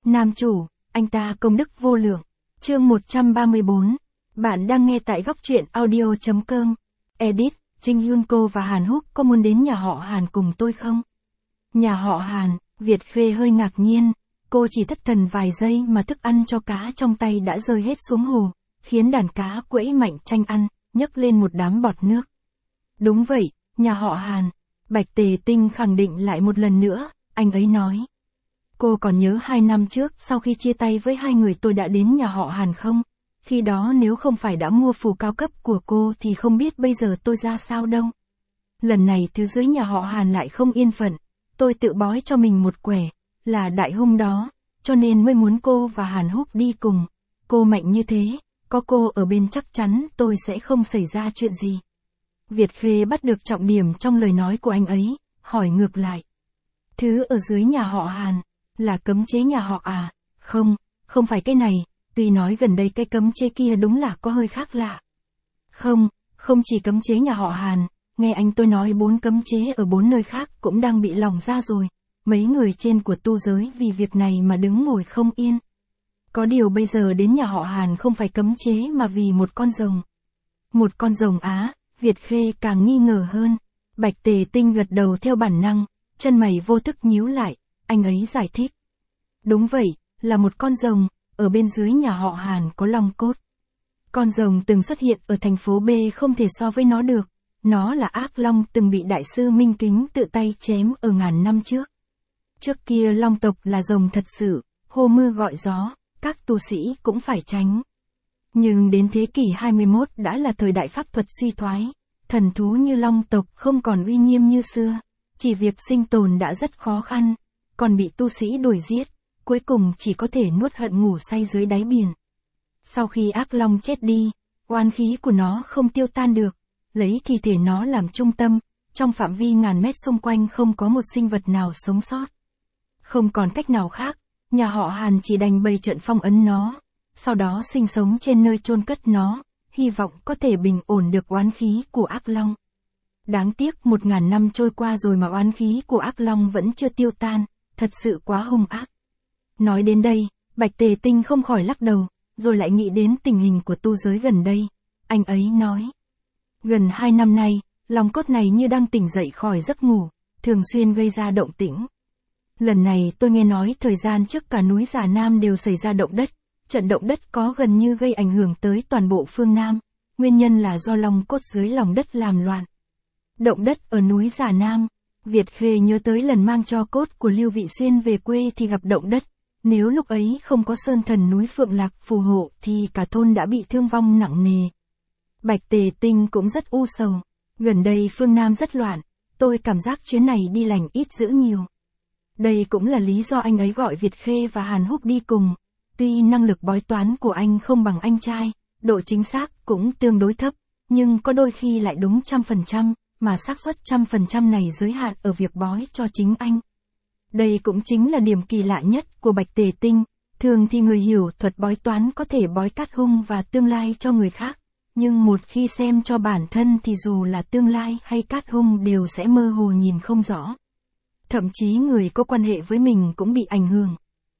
Nam chủ, anh ta công đức vô lượng. Chương 134. Bạn đang nghe tại góc truyện audio.com. Edit, Trinh Hyunko và Hàn Húc có muốn đến nhà họ Hàn cùng tôi không? Nhà họ Hàn, Việt Khê hơi ngạc nhiên. Cô chỉ thất thần vài giây mà thức ăn cho cá trong tay đã rơi hết xuống hồ, khiến đàn cá quẫy mạnh tranh ăn, nhấc lên một đám bọt nước. Đúng vậy, nhà họ Hàn. Bạch Tề Tinh khẳng định lại một lần nữa, anh ấy nói. Cô còn nhớ 2 năm trước sau khi chia tay với hai người tôi đã đến nhà họ Hàn không? Khi đó nếu không phải đã mua phù cao cấp của cô thì không biết bây giờ tôi ra sao đâu. Lần này thứ dưới nhà họ Hàn lại không yên phận, tôi tự bói cho mình một quẻ, là đại hung đó, cho nên mới muốn cô và Hàn Húc đi cùng. Cô mạnh như thế, có cô ở bên chắc chắn tôi sẽ không xảy ra chuyện gì. Việt Khê bắt được trọng điểm trong lời nói của anh ấy, hỏi ngược lại. Thứ ở dưới nhà họ Hàn, là cấm chế nhà họ à? Không, không phải cái này, tuy nói gần đây cái cấm chế kia đúng là có hơi khác lạ. Không, không chỉ cấm chế nhà họ Hàn, nghe anh tôi nói 4 cấm chế ở 4 nơi khác cũng đang bị lỏng ra rồi. Mấy người trên của tu giới vì việc này mà đứng ngồi không yên. Có điều bây giờ đến nhà họ Hàn không phải cấm chế mà vì một con rồng. Một con rồng á, Việt Khê càng nghi ngờ hơn. Bạch Tề Tinh gật đầu theo bản năng, chân mày vô thức nhíu lại, anh ấy giải thích. Đúng vậy, là một con rồng, ở bên dưới nhà họ Hàn có long cốt. Con rồng từng xuất hiện ở thành phố B không thể so với nó được, nó là ác long từng bị đại sư Minh Kính tự tay chém ở ngàn năm trước. Trước kia long tộc là rồng thật sự, hô mưa gọi gió, các tu sĩ cũng phải tránh. Nhưng đến thế kỷ 21 đã là thời đại pháp thuật suy thoái, thần thú như long tộc không còn uy nghiêm như xưa, chỉ việc sinh tồn đã rất khó khăn, còn bị tu sĩ đuổi giết, cuối cùng chỉ có thể nuốt hận ngủ say dưới đáy biển. Sau khi ác long chết đi, oán khí của nó không tiêu tan được, lấy thi thể nó làm trung tâm, trong phạm vi ngàn mét xung quanh không có một sinh vật nào sống sót. Không còn cách nào khác, nhà họ Hàn chỉ đành bày trận phong ấn nó, sau đó sinh sống trên nơi chôn cất nó, hy vọng có thể bình ổn được oán khí của ác long. Đáng tiếc 1000 năm trôi qua rồi mà oán khí của ác long vẫn chưa tiêu tan, thật sự quá hung ác. Nói đến đây, Bạch Tề Tinh không khỏi lắc đầu, rồi lại nghĩ đến tình hình của tu giới gần đây. Anh ấy nói, gần 2 năm nay, long cốt này như đang tỉnh dậy khỏi giấc ngủ, thường xuyên gây ra động tĩnh. Lần này tôi nghe nói thời gian trước cả núi Già Nam đều xảy ra động đất, trận động đất có gần như gây ảnh hưởng tới toàn bộ phương Nam, nguyên nhân là do long cốt dưới lòng đất làm loạn. Động đất ở núi Già Nam, Việt Khê nhớ tới lần mang tro cốt của Lưu Vị Xuyên về quê thì gặp động đất, nếu lúc ấy không có sơn thần núi Phượng Lạc phù hộ thì cả thôn đã bị thương vong nặng nề. Bạch Tề Tinh cũng rất u sầu, gần đây phương Nam rất loạn, tôi cảm giác chuyến này đi lành ít dữ nhiều. Đây cũng là lý do anh ấy gọi Việt Khê và Hàn Húc đi cùng, tuy năng lực bói toán của anh không bằng anh trai, độ chính xác cũng tương đối thấp, nhưng có đôi khi lại đúng 100%, mà xác suất 100% này giới hạn ở việc bói cho chính anh. Đây cũng chính là điểm kỳ lạ nhất của Bạch Tề Tinh, thường thì người hiểu thuật bói toán có thể bói cát hung và tương lai cho người khác, nhưng một khi xem cho bản thân thì dù là tương lai hay cát hung đều sẽ mơ hồ nhìn không rõ. Thậm chí người có quan hệ với mình cũng bị ảnh hưởng.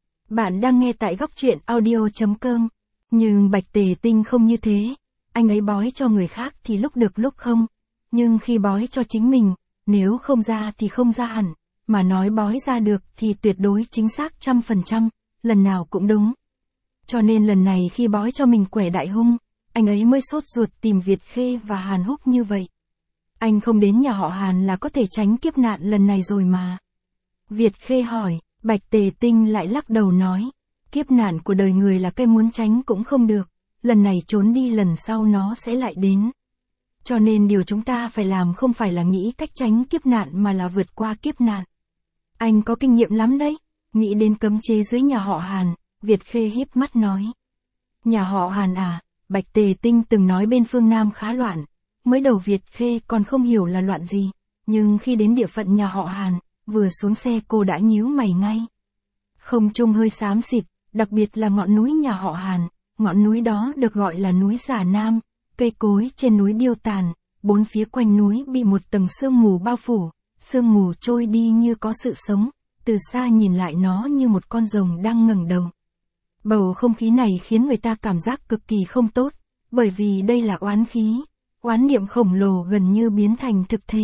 Bạn đang nghe tại góc truyện audio.com, nhưng Bạch Tề Tinh không như thế, anh ấy bói cho người khác thì lúc được lúc không, nhưng khi bói cho chính mình, nếu không ra thì không ra hẳn, mà nói bói ra được thì tuyệt đối chính xác 100%, lần nào cũng đúng. Cho nên lần này khi bói cho mình quẻ đại hung, anh ấy mới sốt ruột tìm Việt Khê và Hàn Húc như vậy. Anh không đến nhà họ Hàn là có thể tránh kiếp nạn lần này rồi mà. Việt Khê hỏi, Bạch Tề Tinh lại lắc đầu nói, kiếp nạn của đời người là cái muốn tránh cũng không được, lần này trốn đi lần sau nó sẽ lại đến. Cho nên điều chúng ta phải làm không phải là nghĩ cách tránh kiếp nạn mà là vượt qua kiếp nạn. Anh có kinh nghiệm lắm đấy, nghĩ đến cấm chế dưới nhà họ Hàn, Việt Khê híp mắt nói. Nhà họ Hàn à, Bạch Tề Tinh từng nói bên phương Nam khá loạn, mới đầu Việt Khê còn không hiểu là loạn gì, nhưng khi đến địa phận nhà họ Hàn, vừa xuống xe cô đã nhíu mày ngay. Không trung hơi xám xịt, đặc biệt là ngọn núi nhà họ Hàn, ngọn núi đó được gọi là núi Già Nam, cây cối trên núi điêu tàn, bốn phía quanh núi bị một tầng sương mù bao phủ, sương mù trôi đi như có sự sống, từ xa nhìn lại nó như một con rồng đang ngẩng đầu. Bầu không khí này khiến người ta cảm giác cực kỳ không tốt, bởi vì đây là oán khí, oán niệm khổng lồ gần như biến thành thực thể.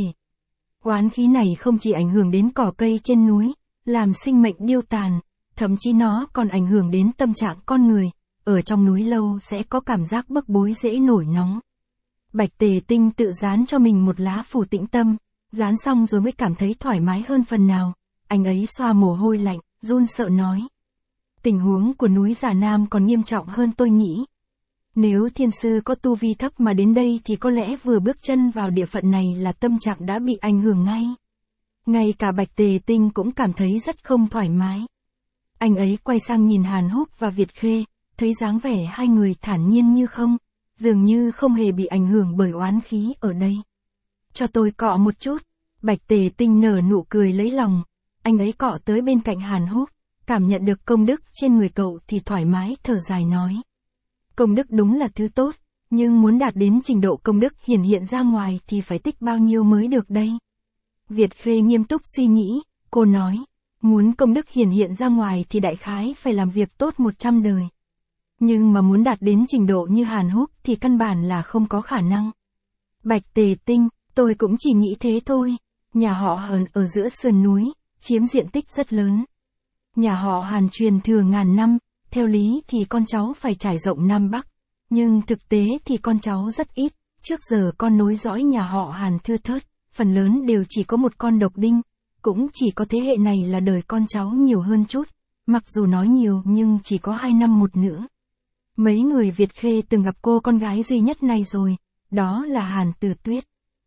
Oán khí này không chỉ ảnh hưởng đến cỏ cây trên núi, làm sinh mệnh điêu tàn, thậm chí nó còn ảnh hưởng đến tâm trạng con người, ở trong núi lâu sẽ có cảm giác bức bối dễ nổi nóng. Bạch Tề Tinh tự dán cho mình một lá phù tĩnh tâm, dán xong rồi mới cảm thấy thoải mái hơn phần nào, anh ấy xoa mồ hôi lạnh, run sợ nói. Tình huống của núi Già Nam còn nghiêm trọng hơn tôi nghĩ. Nếu thiên sư có tu vi thấp mà đến đây thì có lẽ vừa bước chân vào địa phận này là tâm trạng đã bị ảnh hưởng ngay. Ngay cả Bạch Tề Tinh cũng cảm thấy rất không thoải mái. Anh ấy quay sang nhìn Hàn Húc và Việt Khê, thấy dáng vẻ hai người thản nhiên như không, dường như không hề bị ảnh hưởng bởi oán khí ở đây. Cho tôi cọ một chút, Bạch Tề Tinh nở nụ cười lấy lòng, anh ấy cọ tới bên cạnh Hàn Húc, cảm nhận được công đức trên người cậu thì thoải mái thở dài nói. Công đức đúng là thứ tốt, nhưng muốn đạt đến trình độ công đức hiển hiện ra ngoài thì phải tích bao nhiêu mới được đây? Việt Khê nghiêm túc suy nghĩ, cô nói, muốn công đức hiển hiện ra ngoài thì đại khái phải làm việc tốt 100 đời. Nhưng mà muốn đạt đến trình độ như Hàn Húc thì căn bản là không có khả năng. Bạch Tề Tinh, tôi cũng chỉ nghĩ thế thôi, nhà họ Hàn ở giữa sườn núi, chiếm diện tích rất lớn. Nhà họ Hàn truyền thừa ngàn năm, theo lý thì con cháu phải trải rộng Nam Bắc, nhưng thực tế thì con cháu rất ít, trước giờ con nối dõi nhà họ Hàn thưa thớt, phần lớn đều chỉ có một con độc đinh, cũng chỉ có thế hệ này là đời con cháu nhiều hơn chút, mặc dù nói nhiều nhưng chỉ có 2 năm một nữa. Mấy người Việt Khê từng gặp cô con gái duy nhất này rồi, đó là Hàn Từ Tuyết.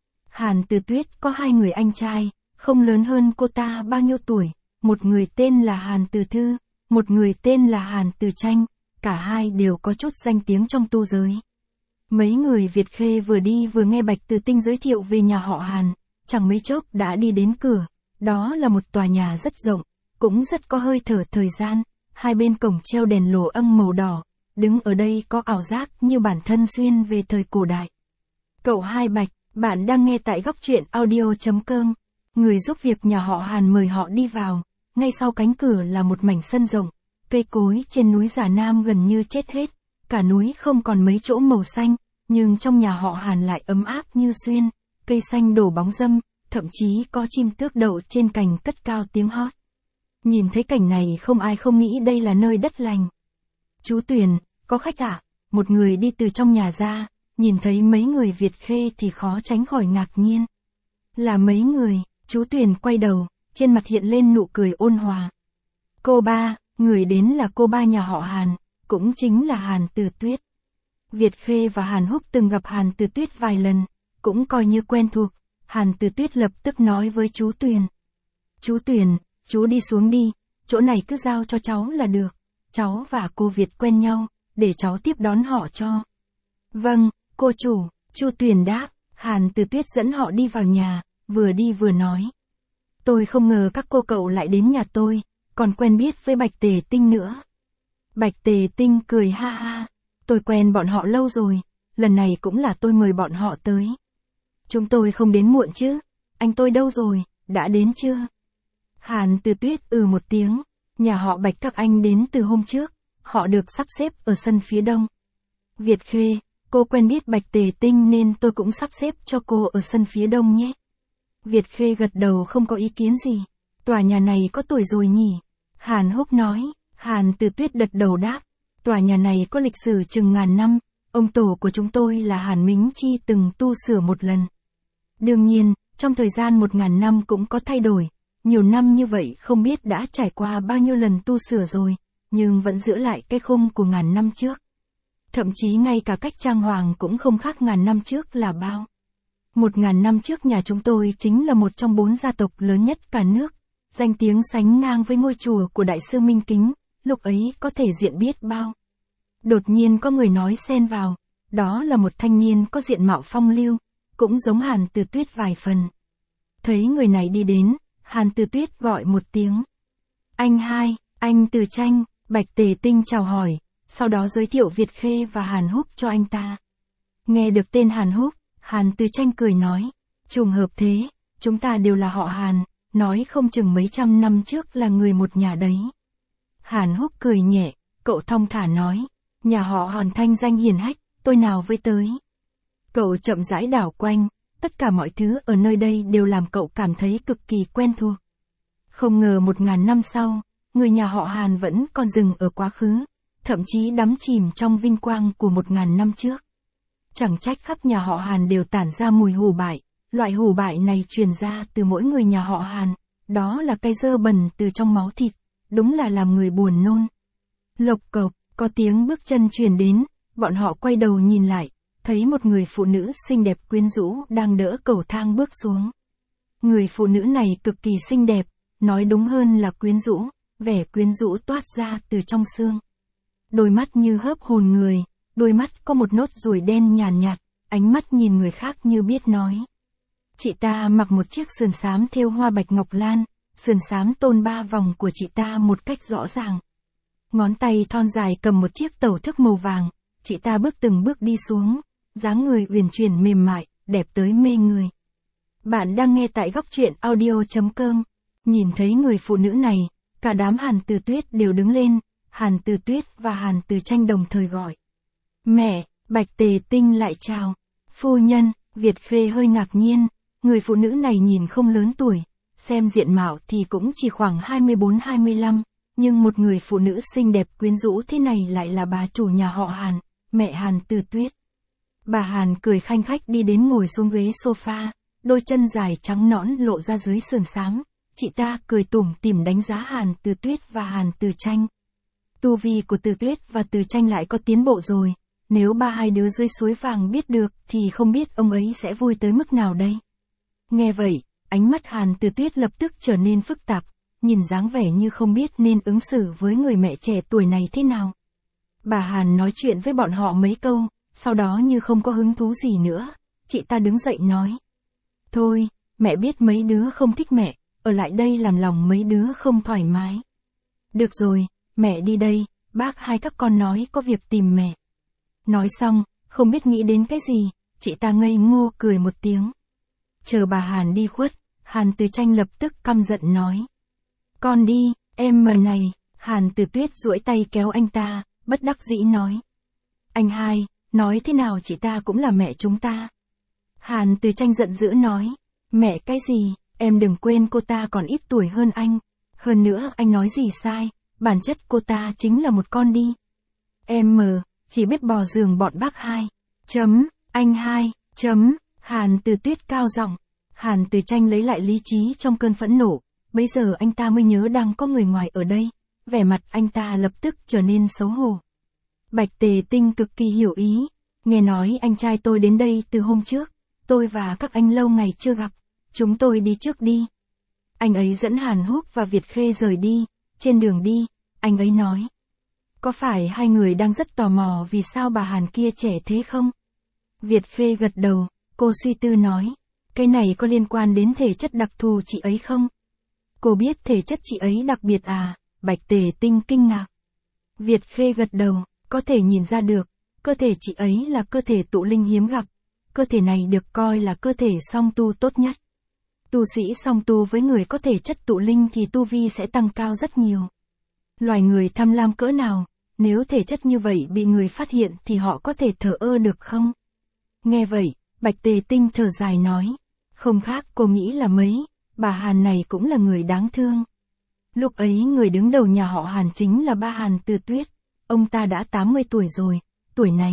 Hàn Từ Tuyết có 2 người anh trai, không lớn hơn cô ta bao nhiêu tuổi, một người tên là Hàn Từ Thư, một người tên là Hàn Từ Tranh, cả hai đều có chút danh tiếng trong tu giới. Mấy người Việt Khê vừa đi vừa nghe Bạch Từ Tinh giới thiệu về nhà họ Hàn, chẳng mấy chốc đã đi đến cửa, đó là một tòa nhà rất rộng, cũng rất có hơi thở thời gian, hai bên cổng treo đèn lồ âm màu đỏ, đứng ở đây có ảo giác như bản thân xuyên về thời cổ đại. Cậu Hai Bạch, bạn đang nghe tại góc truyện audio.com, người giúp việc nhà họ Hàn mời họ đi vào, ngay sau cánh cửa là một mảnh sân rộng, cây cối trên núi Già Nam gần như chết hết, cả núi không còn mấy chỗ màu xanh, nhưng trong nhà họ Hàn lại ấm áp như xuyên, cây xanh đổ bóng râm, thậm chí có chim tước đậu trên cành cất cao tiếng hót. Nhìn thấy cảnh này không ai không nghĩ đây là nơi đất lành. Chú Tuyền, có khách ạ? Một người đi từ trong nhà ra, nhìn thấy mấy người Việt Khê thì khó tránh khỏi ngạc nhiên. Là mấy người, chú Tuyền quay đầu, trên mặt hiện lên nụ cười ôn hòa. Cô ba, người đến là cô ba nhà họ Hàn, cũng chính là Hàn Từ Tuyết. Việt Khê và Hàn Húc từng gặp Hàn Từ Tuyết vài lần, cũng coi như quen thuộc. Hàn Từ Tuyết lập tức nói với chú Tuyền. Chú Tuyền, chú đi xuống đi, chỗ này cứ giao cho cháu là được. Cháu và cô Việt quen nhau, để cháu tiếp đón họ cho. Vâng, cô chủ, Chu Tuyền đáp. Hàn Từ Tuyết dẫn họ đi vào nhà, vừa đi vừa nói. Tôi không ngờ các cô cậu lại đến nhà tôi, còn quen biết với Bạch Tề Tinh nữa. Bạch Tề Tinh cười ha ha, tôi quen bọn họ lâu rồi, lần này cũng là tôi mời bọn họ tới. Chúng tôi không đến muộn chứ, anh tôi đâu rồi, đã đến chưa? Hàn Từ Tuyết một tiếng, nhà họ Bạch các anh đến từ hôm trước, họ được sắp xếp ở sân phía đông. Việt Khê, cô quen biết Bạch Tề Tinh nên tôi cũng sắp xếp cho cô ở sân phía đông nhé. Việt Khê gật đầu không có ý kiến gì, tòa nhà này có tuổi rồi nhỉ? Hàn Húc nói. Hàn Từ Tuyết gật đầu đáp, tòa nhà này có lịch sử chừng ngàn năm, ông tổ của chúng tôi là Hàn Mính Chi từng tu sửa một lần. Đương nhiên, trong thời gian 1000 năm cũng có thay đổi, nhiều năm như vậy không biết đã trải qua bao nhiêu lần tu sửa rồi, nhưng vẫn giữ lại cái khung của ngàn năm trước. Thậm chí ngay cả cách trang hoàng cũng không khác ngàn năm trước là bao. 1000 năm trước nhà chúng tôi chính là một trong 4 gia tộc lớn nhất cả nước, danh tiếng sánh ngang với ngôi chùa của Đại sư Minh Kính, lúc ấy có thể diện biết bao. Đột nhiên có người nói xen vào, đó là một thanh niên có diện mạo phong lưu, cũng giống Hàn Từ Tuyết vài phần. Thấy người này đi đến, Hàn Từ Tuyết gọi một tiếng. Anh Hai, anh Từ Tranh. Bạch Tề Tinh chào hỏi, sau đó giới thiệu Việt Khê và Hàn Húc cho anh ta. Nghe được tên Hàn Húc, Hàn Từ Tranh cười nói, trùng hợp thế, chúng ta đều là họ Hàn, nói không chừng mấy trăm năm trước là người một nhà đấy. Hàn Húc cười nhẹ, cậu thong thả nói, nhà họ Hàn thanh danh hiển hách, tôi nào với tới. Cậu chậm rãi đảo quanh, tất cả mọi thứ ở nơi đây đều làm cậu cảm thấy cực kỳ quen thuộc. Không ngờ 1000 năm sau, người nhà họ Hàn vẫn còn dừng ở quá khứ, thậm chí đắm chìm trong vinh quang của 1000 năm trước. Chẳng trách khắp nhà họ Hàn đều tản ra mùi hủ bại, loại hủ bại này truyền ra từ mỗi người nhà họ Hàn, đó là cái dơ bẩn từ trong máu thịt, đúng là làm người buồn nôn. Lộc cộc, có tiếng bước chân truyền đến, bọn họ quay đầu nhìn lại, thấy một người phụ nữ xinh đẹp quyến rũ đang đỡ cầu thang bước xuống. Người phụ nữ này cực kỳ xinh đẹp, nói đúng hơn là quyến rũ, vẻ quyến rũ toát ra từ trong xương. Đôi mắt như hớp hồn người, đôi mắt có một nốt ruồi đen nhàn nhạt, ánh mắt nhìn người khác như biết nói. Chị ta mặc một chiếc sườn xám thêu hoa bạch ngọc lan, sườn xám tôn 3 vòng của chị ta một cách rõ ràng. Ngón tay thon dài cầm một chiếc tẩu thức màu vàng, chị ta bước từng bước đi xuống, dáng người uyển chuyển mềm mại, đẹp tới mê người. Bạn đang nghe tại góc truyện audio.com. Nhìn thấy người phụ nữ này, cả đám Hàn Từ Tuyết đều đứng lên, Hàn Từ Tuyết và Hàn Từ Tranh đồng thời gọi. Mẹ, Bạch Tề Tinh lại chào. Phu nhân, Việt Khê hơi ngạc nhiên, người phụ nữ này nhìn không lớn tuổi, xem diện mạo thì cũng chỉ khoảng 24-25, nhưng một người phụ nữ xinh đẹp quyến rũ thế này lại là bà chủ nhà họ Hàn, mẹ Hàn Từ Tuyết. Bà Hàn cười khanh khách đi đến ngồi xuống ghế sofa, đôi chân dài trắng nõn lộ ra dưới sườn xám. Chị ta cười tủm tỉm đánh giá Hàn Từ Tuyết và Hàn Từ Tranh. Tu vi của Từ Tuyết và Từ Tranh lại có tiến bộ rồi, nếu hai đứa dưới suối vàng biết được thì không biết ông ấy sẽ vui tới mức nào đây. Nghe vậy, ánh mắt Hàn Từ Tuyết lập tức trở nên phức tạp, nhìn dáng vẻ như không biết nên ứng xử với người mẹ trẻ tuổi này thế nào. Bà Hàn nói chuyện với bọn họ mấy câu, sau đó như không có hứng thú gì nữa, chị ta đứng dậy nói. Thôi, mẹ biết mấy đứa không thích mẹ, ở lại đây làm lòng mấy đứa không thoải mái. Được rồi, mẹ đi đây, bác hai các con nói có việc tìm mẹ. Nói xong, không biết nghĩ đến cái gì, chị ta ngây ngô cười một tiếng. Chờ bà Hàn đi khuất, Hàn Từ Tranh lập tức căm giận nói. Con đi, em mà này, Hàn Từ Tuyết duỗi tay kéo anh ta, bất đắc dĩ nói. Anh hai, nói thế nào chị ta cũng là mẹ chúng ta. Hàn Từ Tranh giận dữ nói. Mẹ cái gì, em đừng quên cô ta còn ít tuổi hơn anh. Hơn nữa anh nói gì sai, bản chất cô ta chính là một con đi. Em chỉ biết bò giường bọn bác hai. Anh hai, Hàn Từ Tuyết cao giọng. Hàn Từ Tranh lấy lại lý trí trong cơn phẫn nộ, bấy giờ anh ta mới nhớ đang có người ngoài ở đây, vẻ mặt anh ta lập tức trở nên xấu hổ. Bạch Tề Tinh cực kỳ hiểu ý, nghe nói anh trai tôi đến đây từ hôm trước, tôi và các anh lâu ngày chưa gặp, chúng tôi đi trước đi. Anh ấy dẫn Hàn Húc và Việt Khê rời đi, trên đường đi, anh ấy nói. Có phải hai người đang rất tò mò vì sao bà Hàn kia trẻ thế không? Việt Khê gật đầu, cô suy tư nói, cái này có liên quan đến thể chất đặc thù chị ấy không? Cô biết thể chất chị ấy đặc biệt à? Bạch Tề Tinh kinh ngạc. Việt Khê gật đầu, có thể nhìn ra được, cơ thể chị ấy là cơ thể tụ linh hiếm gặp, cơ thể này được coi là cơ thể song tu tốt nhất. Tu sĩ song tu với người có thể chất tụ linh thì tu vi sẽ tăng cao rất nhiều. Loài người tham lam cỡ nào, nếu thể chất như vậy bị người phát hiện thì họ có thể thờ ơ được không? Nghe vậy, Bạch Tề Tinh thở dài nói, không khác cô nghĩ là mấy, bà Hàn này cũng là người đáng thương. Lúc ấy người đứng đầu nhà họ Hàn chính là ba Hàn Từ Tuyết, ông ta đã 80 tuổi rồi, tuổi này.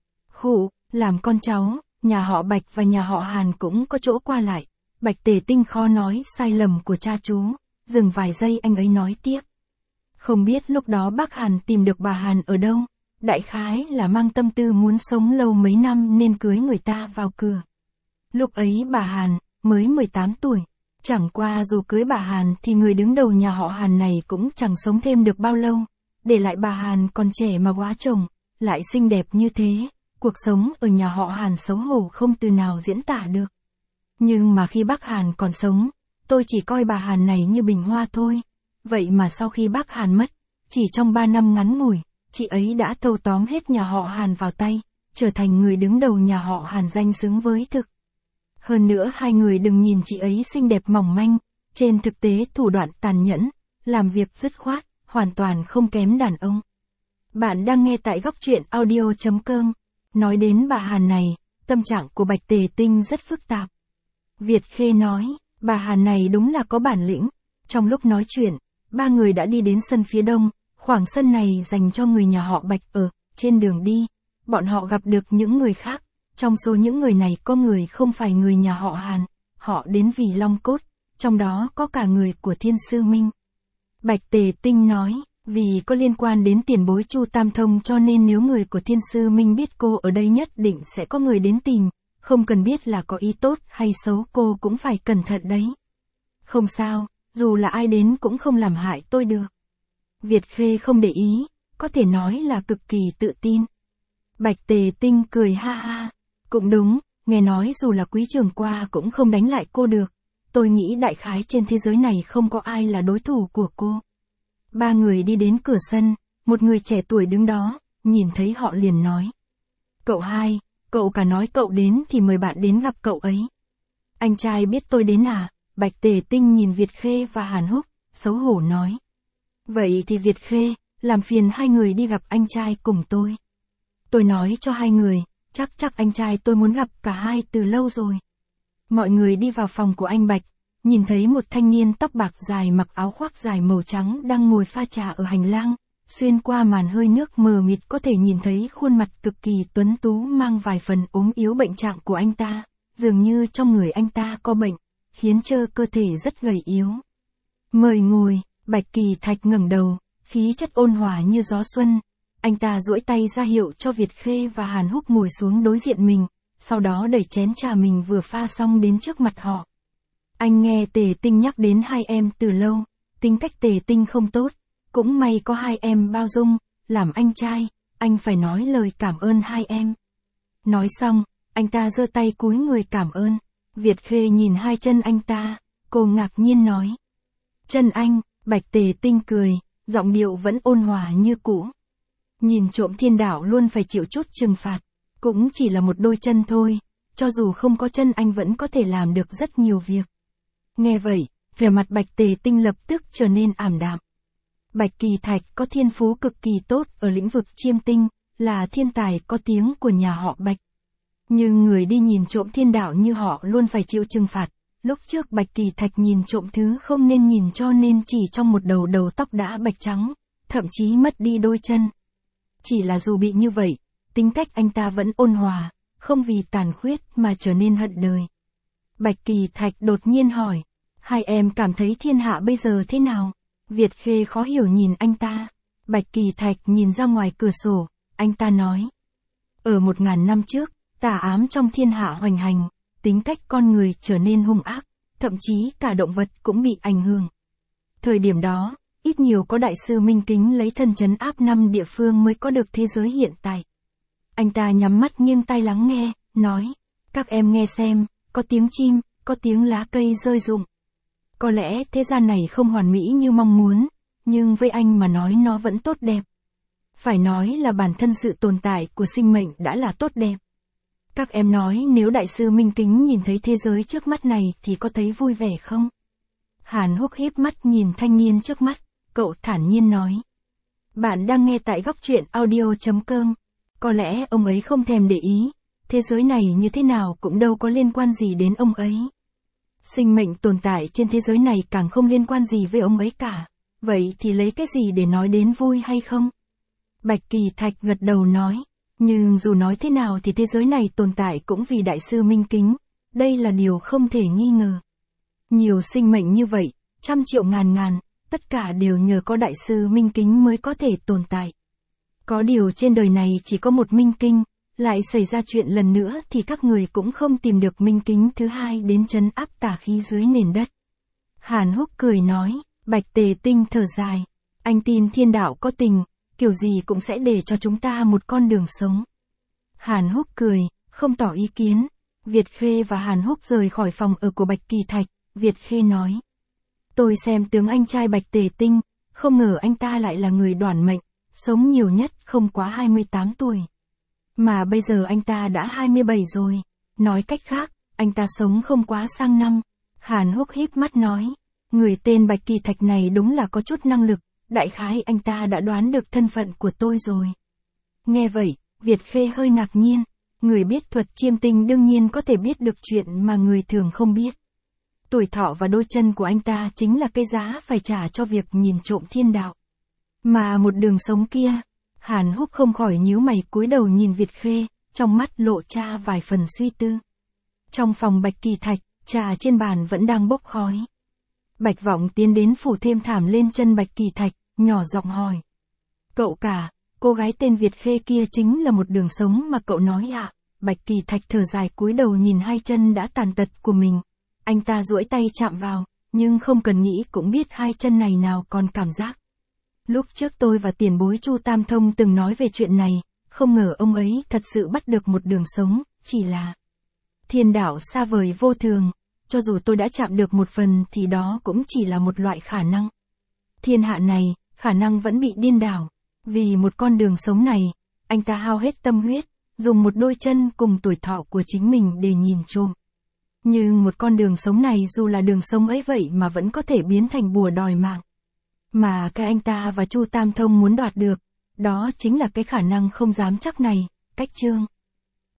Làm con cháu, nhà họ Bạch và nhà họ Hàn cũng có chỗ qua lại. Bạch Tề Tinh khó nói sai lầm của cha chú, dừng vài giây anh ấy nói tiếp. Không biết lúc đó bác Hàn tìm được bà Hàn ở đâu, đại khái là mang tâm tư muốn sống lâu mấy năm nên cưới người ta vào cửa. Lúc ấy bà Hàn mới 18 tuổi, chẳng qua dù cưới bà Hàn thì người đứng đầu nhà họ Hàn này cũng chẳng sống thêm được bao lâu, để lại bà Hàn còn trẻ mà quá chồng, lại xinh đẹp như thế, cuộc sống ở nhà họ Hàn xấu hổ không từ nào diễn tả được. Nhưng mà khi bác Hàn còn sống, tôi chỉ coi bà Hàn này như bình hoa thôi. Vậy mà sau khi bác Hàn mất, chỉ trong 3 năm ngắn ngủi, chị ấy đã thâu tóm hết nhà họ Hàn vào tay, trở thành người đứng đầu nhà họ Hàn danh xứng với thực. Hơn nữa hai người đừng nhìn chị ấy xinh đẹp mỏng manh, Trên thực tế thủ đoạn tàn nhẫn, làm việc dứt khoát, hoàn toàn không kém đàn ông. Bạn đang nghe tại góc truyện audio.com. Nói đến bà Hàn này, tâm trạng của Bạch Tề Tinh rất phức tạp. Việt Khê nói, bà Hàn này đúng là có bản lĩnh. Trong lúc nói chuyện, ba người đã đi đến sân phía đông, khoảng sân này dành cho người nhà họ Bạch ở. Trên đường đi, bọn họ gặp được những người khác. Trong số những người này có người không phải người nhà họ Hàn, họ đến vì Long Cốt, trong đó có cả người của Thiên Sư Minh. Bạch Tề Tinh nói, vì có liên quan đến tiền bối Chu Tam Thông cho nên nếu người của Thiên Sư Minh biết cô ở đây nhất định sẽ có người đến tìm, không cần biết là có ý tốt hay xấu cô cũng phải cẩn thận đấy. Không sao, dù là ai đến cũng không làm hại tôi được. Việt Khê không để ý, có thể nói là cực kỳ tự tin. Bạch Tề Tinh cười ha ha, cũng đúng, nghe nói dù là Quý Trường Qua cũng không đánh lại cô được. Tôi nghĩ đại khái trên thế giới này không có ai là đối thủ của cô. Ba người đi đến cửa sân, một người trẻ tuổi đứng đó, nhìn thấy họ liền nói. Cậu hai, cậu cả nói cậu đến thì mời bạn đến gặp cậu ấy. Anh trai biết tôi đến à? Bạch Tề Tinh nhìn Việt Khê và Hàn Húc, xấu hổ nói. Vậy thì Việt Khê, làm phiền hai người đi gặp anh trai cùng tôi. Tôi nói cho hai người, chắc anh trai tôi muốn gặp cả hai từ lâu rồi. Mọi người đi vào phòng của anh Bạch, nhìn thấy một thanh niên tóc bạc dài mặc áo khoác dài màu trắng đang ngồi pha trà ở hành lang, xuyên qua màn hơi nước mờ mịt có thể nhìn thấy khuôn mặt cực kỳ tuấn tú mang vài phần ốm yếu bệnh trạng của anh ta, dường như trong người anh ta có bệnh, khiến cho cơ thể rất gầy yếu. Mời ngồi, Bạch Kỳ Thạch ngẩng đầu, khí chất ôn hòa như gió xuân. Anh ta duỗi tay ra hiệu cho Việt Khê và Hàn Húc ngồi xuống đối diện mình, sau đó đẩy chén trà mình vừa pha xong đến trước mặt họ. Anh nghe Tề Tinh nhắc đến hai em từ lâu, tính cách Tề Tinh không tốt, cũng may có hai em bao dung, làm anh trai, anh phải nói lời cảm ơn hai em. Nói xong, anh ta giơ tay cúi người cảm ơn. Việt Khê nhìn hai chân anh ta, cô ngạc nhiên nói. Chân anh, Bạch Tề Tinh cười, giọng điệu vẫn ôn hòa như cũ. Nhìn trộm thiên đạo luôn phải chịu chút trừng phạt, cũng chỉ là một đôi chân thôi, cho dù không có chân anh vẫn có thể làm được rất nhiều việc. Nghe vậy, vẻ mặt Bạch Tề Tinh lập tức trở nên ảm đạm. Bạch Kỳ Thạch có thiên phú cực kỳ tốt ở lĩnh vực chiêm tinh, là thiên tài có tiếng của nhà họ Bạch. Nhưng người đi nhìn trộm thiên đạo như họ luôn phải chịu trừng phạt. Lúc trước Bạch Kỳ Thạch nhìn trộm thứ không nên nhìn cho nên chỉ trong một đầu tóc đã bạch trắng, thậm chí mất đi đôi chân. Chỉ là dù bị như vậy, tính cách anh ta vẫn ôn hòa, không vì tàn khuyết mà trở nên hận đời. Bạch Kỳ Thạch đột nhiên hỏi, hai em cảm thấy thiên hạ bây giờ thế nào? Việt Khê khó hiểu nhìn anh ta. Bạch Kỳ Thạch nhìn ra ngoài cửa sổ, anh ta nói. Ở 1000 năm trước, tà ám trong thiên hạ hoành hành, tính cách con người trở nên hung ác, thậm chí cả động vật cũng bị ảnh hưởng. Thời điểm đó, ít nhiều có đại sư Minh Kính lấy thân trấn áp 5 địa phương mới có được thế giới hiện tại. Anh ta nhắm mắt nghiêng tai lắng nghe, nói, các em nghe xem, có tiếng chim, có tiếng lá cây rơi rụng. Có lẽ thế gian này không hoàn mỹ như mong muốn, nhưng với anh mà nói nó vẫn tốt đẹp. Phải nói là bản thân sự tồn tại của sinh mệnh đã là tốt đẹp. Các em nói nếu đại sư Minh Kính nhìn thấy thế giới trước mắt này thì có thấy vui vẻ không? Hàn Húc híp mắt nhìn thanh niên trước mắt, cậu thản nhiên nói. Bạn đang nghe tại góc truyện audio.com. Có lẽ ông ấy không thèm để ý, thế giới này như thế nào cũng đâu có liên quan gì đến ông ấy. Sinh mệnh tồn tại trên thế giới này càng không liên quan gì với ông ấy cả, vậy thì lấy cái gì để nói đến vui hay không? Bạch Kỳ Thạch gật đầu nói, nhưng dù nói thế nào thì thế giới này tồn tại cũng vì đại sư Minh Kính, đây là điều không thể nghi ngờ. Nhiều sinh mệnh như vậy, trăm triệu ngàn, tất cả đều nhờ có đại sư Minh Kính mới có thể tồn tại. Có điều trên đời này chỉ có một Minh Kinh, lại xảy ra chuyện lần nữa thì các người cũng không tìm được Minh Kính thứ hai đến trấn áp tà khí dưới nền đất. Hàn Húc cười nói, Bạch Tề Tinh thở dài, anh tin thiên đạo có tình, kiểu gì cũng sẽ để cho chúng ta một con đường sống. Hàn Húc cười, không tỏ ý kiến. Việt Khê và Hàn Húc rời khỏi phòng ở của Bạch Kỳ Thạch, Việt Khê nói. Tôi xem tướng anh trai Bạch Tề Tinh, không ngờ anh ta lại là người đoản mệnh, sống nhiều nhất không quá 28 tuổi. Mà bây giờ anh ta đã 27 rồi, nói cách khác, anh ta sống không quá sang năm. Hàn Húc híp mắt nói, Người tên Bạch Kỳ Thạch này đúng là có chút năng lực, đại khái anh ta đã đoán được thân phận của tôi rồi. Nghe vậy, Việt Khê hơi ngạc nhiên, người biết thuật chiêm tinh đương nhiên có thể biết được chuyện mà người thường không biết. Tuổi thọ và đôi chân của anh ta chính là cái giá phải trả cho việc nhìn trộm thiên đạo. Mà một đường sống kia, Hàn Húc không khỏi nhíu mày cúi đầu nhìn Việt Khê, trong mắt lộ ra vài phần suy tư. Trong phòng Bạch Kỳ Thạch, trà trên bàn vẫn đang bốc khói. Bạch Vọng tiến đến phủ thêm thảm lên chân Bạch Kỳ Thạch, nhỏ giọng hỏi. Cậu cả, cô gái tên Việt Khê kia chính là một đường sống mà cậu nói ạ? Bạch Kỳ Thạch thở dài cúi đầu nhìn hai chân đã tàn tật của mình. Anh ta duỗi tay chạm vào, nhưng không cần nghĩ cũng biết hai chân này nào còn cảm giác. Lúc trước tôi và tiền bối Chu Tam Thông từng nói về chuyện này, không ngờ ông ấy thật sự bắt được một đường sống, chỉ là thiên đạo xa vời vô thường, cho dù tôi đã chạm được một phần thì đó cũng chỉ là một loại khả năng. Thiên hạ này, khả năng vẫn bị điên đảo, vì một con đường sống này, anh ta hao hết tâm huyết, dùng một đôi chân cùng tuổi thọ của chính mình để nhìn trộm. Nhưng một con đường sống này dù là đường sống ấy vậy mà vẫn có thể biến thành bùa đòi mạng. Mà cái anh ta và Chu Tam Thông muốn đoạt được, đó chính là cái khả năng không dám chắc này, cách chương.